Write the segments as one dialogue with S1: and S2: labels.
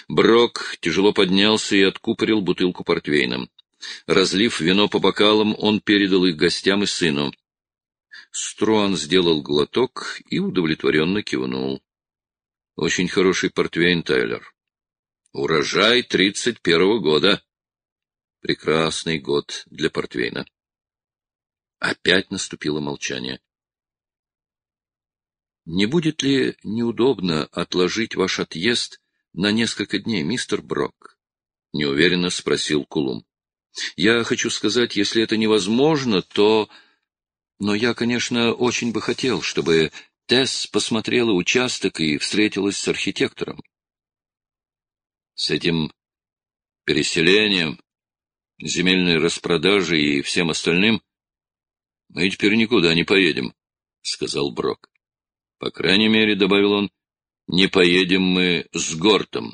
S1: Брок тяжело поднялся и откупорил бутылку портвейна. Разлив вино по бокалам, он передал их гостям и сыну. Струан сделал глоток и удовлетворенно кивнул. — Очень хороший портвейн, Тайлер. Урожай 31-го года. Прекрасный год для портвейна. Опять наступило молчание. — Не будет ли неудобно отложить ваш отъезд на несколько дней, мистер Брок? — неуверенно спросил Кулум. — Я хочу сказать, если это невозможно, то... Но я, конечно, очень бы хотел, чтобы Тесс посмотрела участок и встретилась с архитектором. С этим переселением, земельной распродажей и всем остальным мы теперь никуда не поедем, — сказал Брок. По крайней мере, — добавил он, — не поедем мы с Гортом.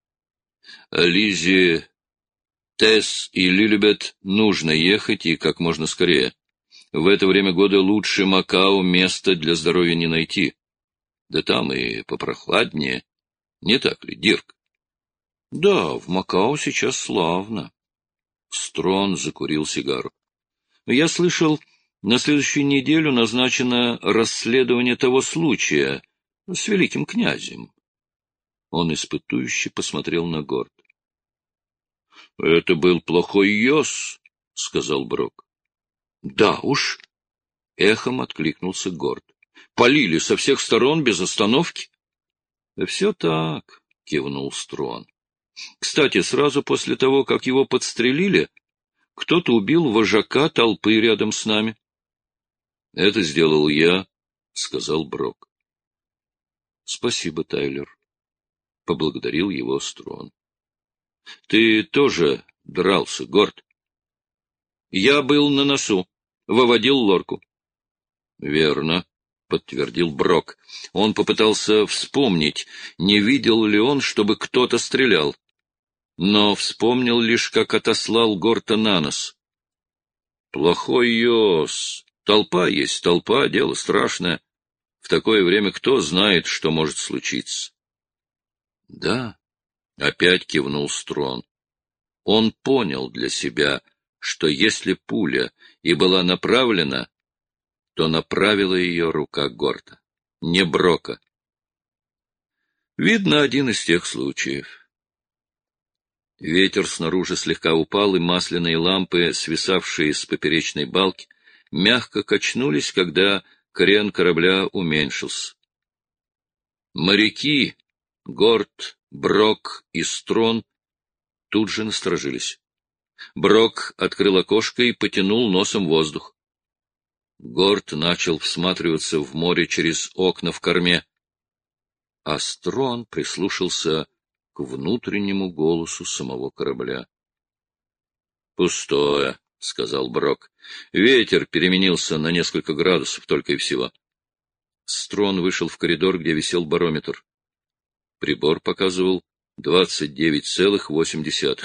S1: Лизе, Тесс и Лилибет нужно ехать и как можно скорее. В это время года лучше Макао места для здоровья не найти. Да там и попрохладнее. Не так ли, Дирк? — Да, в Макао сейчас славно. Строн закурил сигару. — Я слышал, на следующую неделю назначено расследование того случая с великим князем. Он испытующе посмотрел на Горд. — Это был плохой ёс, — сказал Брок. — Да уж, — эхом откликнулся Горд. — Полили со всех сторон без остановки. — Все так, — кивнул Строн. — Кстати, сразу после того, как его подстрелили, кто-то убил вожака толпы рядом с нами. — Это сделал я, — сказал Брок. — Спасибо, Тайлер, — поблагодарил его Строн. — Ты тоже дрался, Горд? — Я был на носу, выводил лорку. — Верно, — подтвердил Брок. Он попытался вспомнить, не видел ли он, чтобы кто-то стрелял, но вспомнил лишь, как отослал Горта на нос. — Плохой ёс. Толпа есть толпа, дело страшное. В такое время кто знает, что может случиться? — Да, — опять кивнул Строн. Он понял для себя, что если пуля и была направлена, то направила ее рука Горта, не Брока. Видно, один из тех случаев. Ветер снаружи слегка упал, и масляные лампы, свисавшие с поперечной балки, мягко качнулись, когда крен корабля уменьшился. Моряки, Горт, Брок и Строн тут же насторожились. Брок открыл окошко и потянул носом воздух. Горт начал всматриваться в море через окна в корме, а Строн прислушался к внутреннему голосу самого корабля. — Пустое, — сказал Брок. Ветер переменился на несколько градусов только и всего. Строн вышел в коридор, где висел барометр. Прибор показывал 29,8.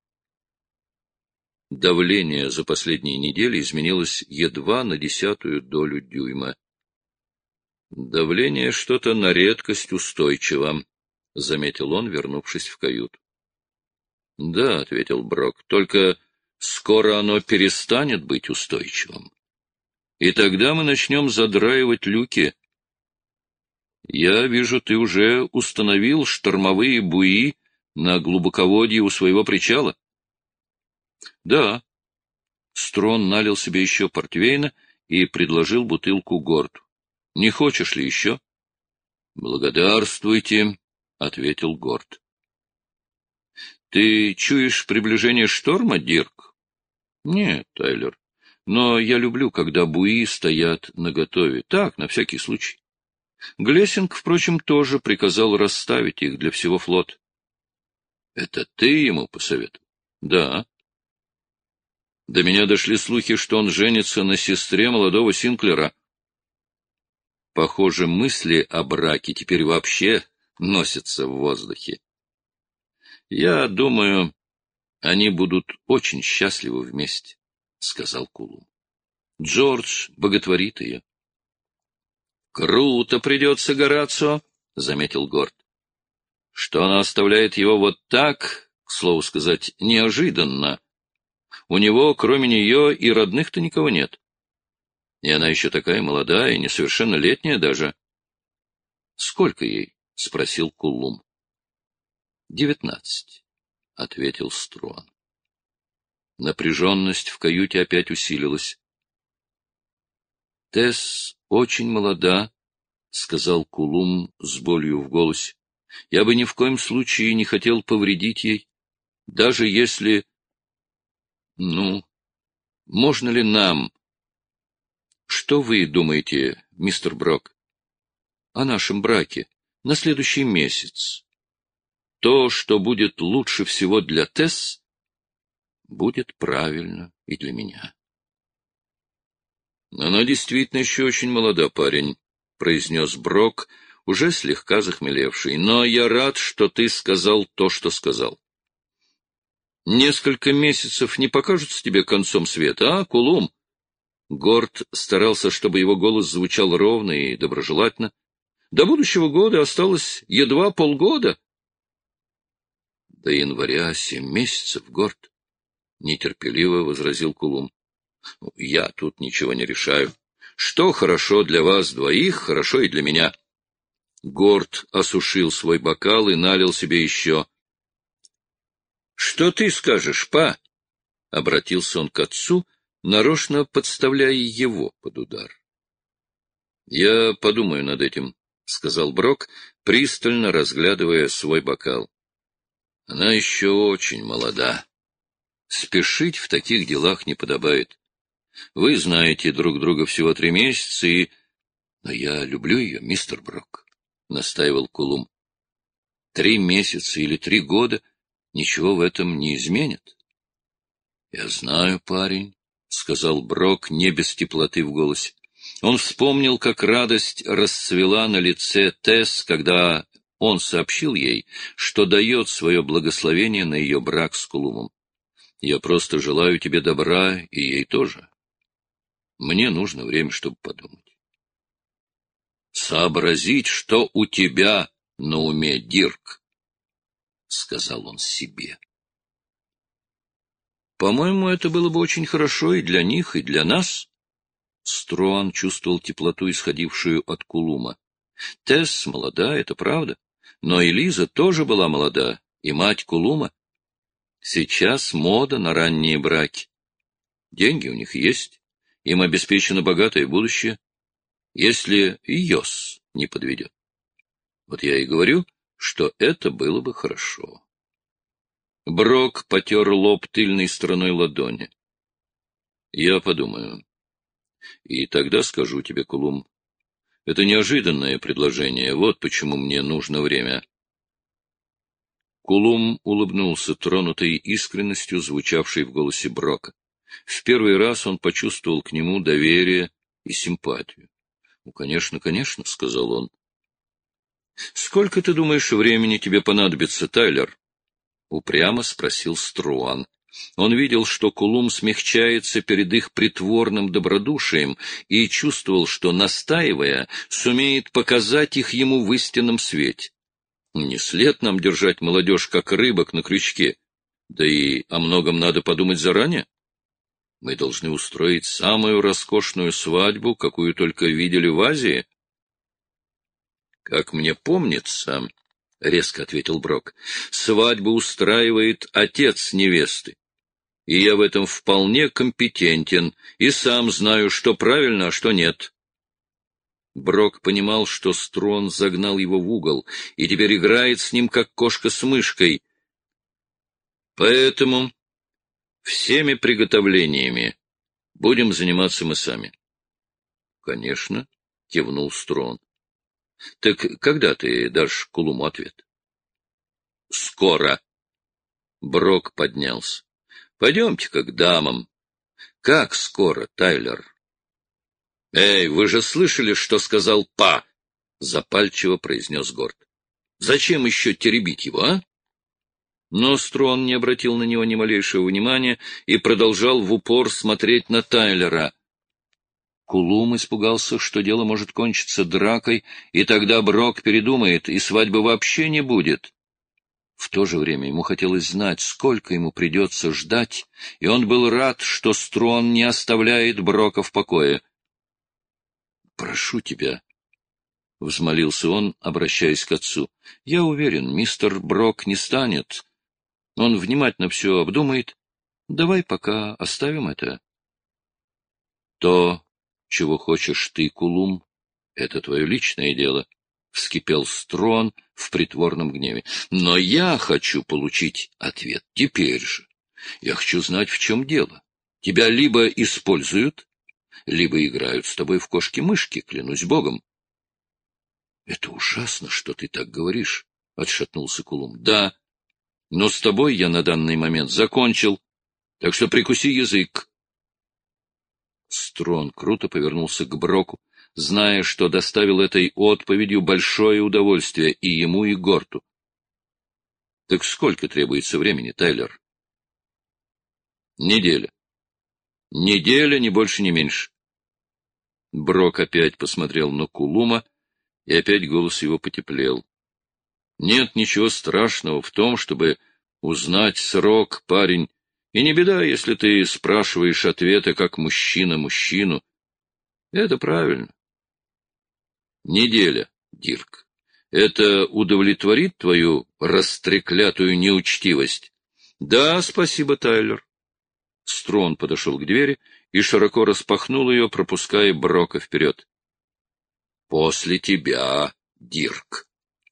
S1: Давление за последние недели изменилось едва на 0,1 долю дюйма. Давление что-то на редкость устойчиво, — заметил он, вернувшись в каюту. — Да, — ответил Брок, — только скоро оно перестанет быть устойчивым. И тогда мы начнем задраивать люки. Я вижу, ты уже установил штормовые буи на глубоководье у своего причала. — Да. Строн налил себе еще портвейна и предложил бутылку Горту. — Не хочешь ли еще? — Благодарствуйте, — ответил Горт. — Ты чуешь приближение шторма, Дирк? — Нет, Тайлер, но я люблю, когда буи стоят наготове. Так, на всякий случай. Глессинг, впрочем, тоже приказал расставить их для всего флота. — Это ты ему посоветовал? — Да. До меня дошли слухи, что он женится на сестре молодого Синклера. Похоже, мысли о браке теперь вообще носятся в воздухе. Я думаю, они будут очень счастливы вместе, — сказал Кулум. Джордж боготворит ее. — Круто придется, Горацио, — заметил Горд. что она оставляет его вот так, к слову сказать, неожиданно. У него, кроме нее, и родных-то никого нет. И она еще такая молодая, несовершеннолетняя даже. — Сколько ей? — спросил Куллум. — 19, — ответил Струан. Напряженность в каюте опять усилилась. — Тесс очень молода, — сказал Куллум с болью в голосе. — Я бы ни в коем случае не хотел повредить ей, даже если... Ну, можно ли нам... Что вы думаете, мистер Брок, о нашем браке на следующий месяц? То, что будет лучше всего для Тесс, будет правильно и для меня. — Она действительно еще очень молода, парень, — произнес Брок, уже слегка захмелевший. — Но я рад, что ты сказал то, что сказал. Несколько месяцев не покажутся тебе концом света, а, Куллум? Горд старался, чтобы его голос звучал ровно и доброжелательно. До будущего года осталось едва полгода. — До января 7 месяцев, Горд, — нетерпеливо возразил Куллум. — Я тут ничего не решаю. Что хорошо для вас двоих, хорошо и для меня. Горд осушил свой бокал и налил себе еще. — Что ты скажешь, па? — обратился он к отцу, нарочно подставляя его под удар. — Я подумаю над этим, — сказал Брок, пристально разглядывая свой бокал. — Она еще очень молода. Спешить в таких делах не подобает. Вы знаете друг друга всего 3 месяца, и... — Но я люблю ее, мистер Брок, — настаивал Куллум. 3 месяца или 3 года ничего в этом не изменит. — Я знаю, парень, — сказал Брок, не без теплоты в голосе. Он вспомнил, как радость расцвела на лице Тесс, когда он сообщил ей, что дает свое благословение на ее брак с Куллумом. Я просто желаю тебе добра, и ей тоже. Мне нужно время, чтобы подумать. Сообразить, что у тебя на уме, Дирк, — сказал он себе. По-моему, это было бы очень хорошо и для них, и для нас. Струан чувствовал теплоту, исходившую от Куллума. Тесс молода, это правда, но и Лиза тоже была молода, и мать Куллума. Сейчас мода на ранние браки. Деньги у них есть, им обеспечено богатое будущее, если и Йос не подведет. Вот я и говорю, что это было бы хорошо. Брок потер лоб тыльной стороной ладони. Я подумаю. И тогда скажу тебе, Куллум, это неожиданное предложение, вот почему мне нужно время. Куллум улыбнулся, тронутой искренностью, звучавшей в голосе Брока. В первый раз он почувствовал к нему доверие и симпатию. — Ну, конечно, конечно, — сказал он. — Сколько, ты думаешь, времени тебе понадобится, Тайлер? — упрямо спросил Струан. Он видел, что Куллум смягчается перед их притворным добродушием и чувствовал, что, настаивая, сумеет показать их ему в истинном свете. Не след нам держать молодежь, как рыбок на крючке, да и о многом надо подумать заранее. Мы должны устроить самую роскошную свадьбу, какую только видели в Азии. — Как мне помнится, — резко ответил Брок, — свадьбу устраивает отец невесты. И я в этом вполне компетентен, и сам знаю, что правильно, а что нет. Брок понимал, что Струан загнал его в угол, и теперь играет с ним, как кошка с мышкой. Поэтому всеми приготовлениями будем заниматься мы сами. — Конечно, — кивнул Струан. — Так когда ты дашь Куллуму ответ? — Скоро. Брок поднялся. — Пойдемте-ка к дамам. — Как скоро, Тайлер? — Эй, вы же слышали, что сказал Па? — запальчиво произнес Горд. — Зачем еще теребить его, а? Но Струан не обратил на него ни малейшего внимания и продолжал в упор смотреть на Тайлера. Куллум испугался, что дело может кончиться дракой, и тогда Брок передумает, и свадьбы вообще не будет. то же время ему хотелось знать, сколько ему придется ждать, и он был рад, что Строн не оставляет Брока в покое. — Прошу тебя, — взмолился он, обращаясь к отцу, — я уверен, мистер Брок не станет. Он внимательно все обдумает. Давай пока оставим это. — То, чего хочешь ты, Кулум, — это твое личное дело, — вскипел Строн в притворном гневе. — Но я хочу получить ответ теперь же. Я хочу знать, в чем дело. Тебя либо используют, либо играют с тобой в кошки-мышки, клянусь богом. — Это ужасно, что ты так говоришь, — отшатнулся Кулум. — Да, но с тобой я на данный момент закончил, так что прикуси язык. Строн круто повернулся к Броку, зная, что доставил этой отповедью большое удовольствие и ему, и Горту. — Так сколько требуется времени, Тайлер? — Неделя. Неделя, ни больше, ни меньше. Брок опять посмотрел на Кулума, и опять голос его потеплел. — Нет ничего страшного в том, чтобы узнать срок, парень, и не беда, если ты спрашиваешь ответа как мужчина мужчину. Это правильно. Неделя, Дирк. Это удовлетворит твою растреклятую неучтивость? Да, спасибо, Тайлер. Строн подошел к двери и широко распахнул ее, пропуская Брока вперед. После тебя, Дирк.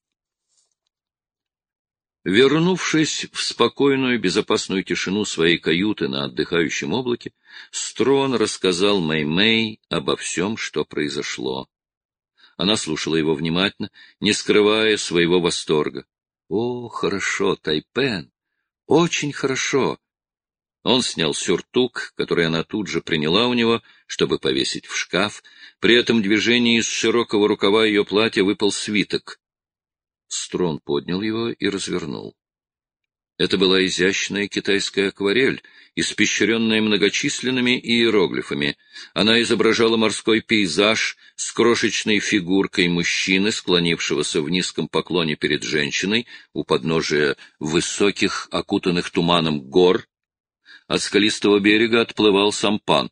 S1: Вернувшись в спокойную, безопасную тишину своей каюты на отдыхающем облаке, Строн рассказал Мэй-Мэй обо всем, что произошло. Она слушала его внимательно, не скрывая своего восторга. — О, хорошо, Тайпен, очень хорошо. Он снял сюртук, который она тут же приняла у него, чтобы повесить в шкаф. При этом движении из широкого рукава ее платья выпал свиток. Строн поднял его и развернул. Это была изящная китайская акварель, испещренная многочисленными иероглифами. Она изображала морской пейзаж с крошечной фигуркой мужчины, склонившегося в низком поклоне перед женщиной у подножия высоких, окутанных туманом гор. От скалистого берега отплывал сампан.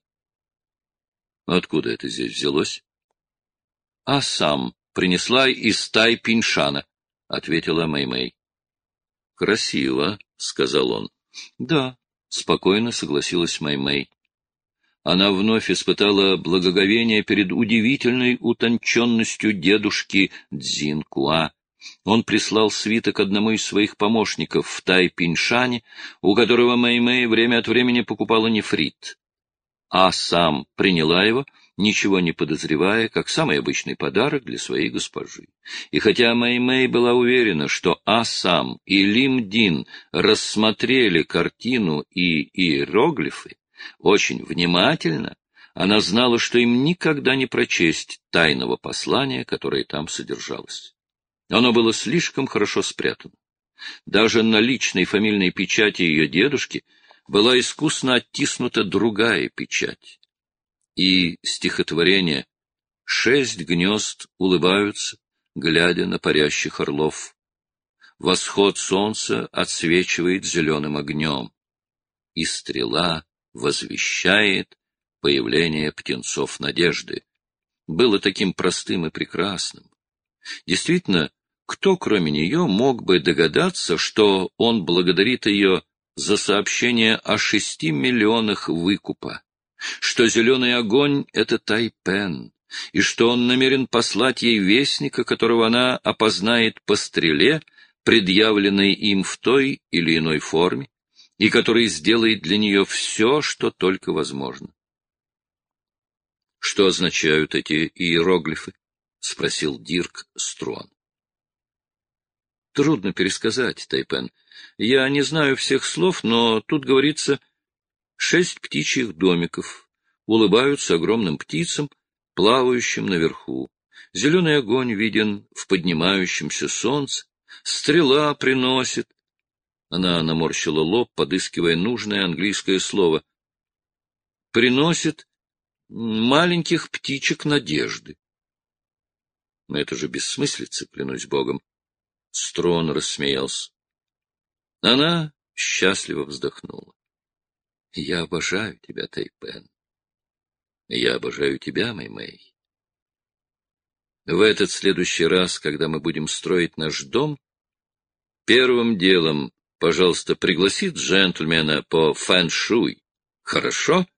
S1: Откуда это здесь взялось? — А сам принесла из Тай-Пиньшана, — ответила Мэй-Мэй. — Красиво, — сказал он. — Да, — спокойно согласилась Мэй-Мэй. Она вновь испытала благоговение перед удивительной утонченностью дедушки Цзинкуа. Он прислал свиток одному из своих помощников в Тай-Пиньшане, у которого Мэй-Мэй время от времени покупала нефрит. А сам приняла его, ничего не подозревая, как самый обычный подарок для своей госпожи. И хотя Мэй-Мэй была уверена, что Асам и Лим-Дин рассмотрели картину и иероглифы очень внимательно, она знала, что им никогда не прочесть тайного послания, которое там содержалось. Оно было слишком хорошо спрятано. Даже на личной фамильной печати ее дедушки была искусно оттиснута другая печать. И стихотворение «6 гнезд улыбаются, глядя на парящих орлов. Восход солнца отсвечивает зеленым огнем, и стрела возвещает появление птенцов надежды». Было таким простым и прекрасным. Действительно, кто, кроме нее, мог бы догадаться, что он благодарит ее за сообщение о 6 миллионах выкупа, что зеленый огонь — это Тайпен, и что он намерен послать ей вестника, которого она опознает по стреле, предъявленной им в той или иной форме, и который сделает для нее все, что только возможно. — Что означают эти иероглифы? — спросил Дирк Строн. — Трудно пересказать, Тайпен. Я не знаю всех слов, но тут говорится 6 птичьих домиков, улыбаются огромным птицам, плавающим наверху. Зеленый огонь виден в поднимающемся солнце, стрела приносит. Она наморщила лоб, подыскивая нужное английское слово. Приносит маленьких птичек надежды. Но это же бессмыслица, клянусь богом. Строн рассмеялся. Она счастливо вздохнула. Я обожаю тебя, Тайпен. Я обожаю тебя, Мэй-Мэй. В этот следующий раз, когда мы будем строить наш дом, первым делом, пожалуйста, пригласи джентльмена по фэн-шуй. Хорошо?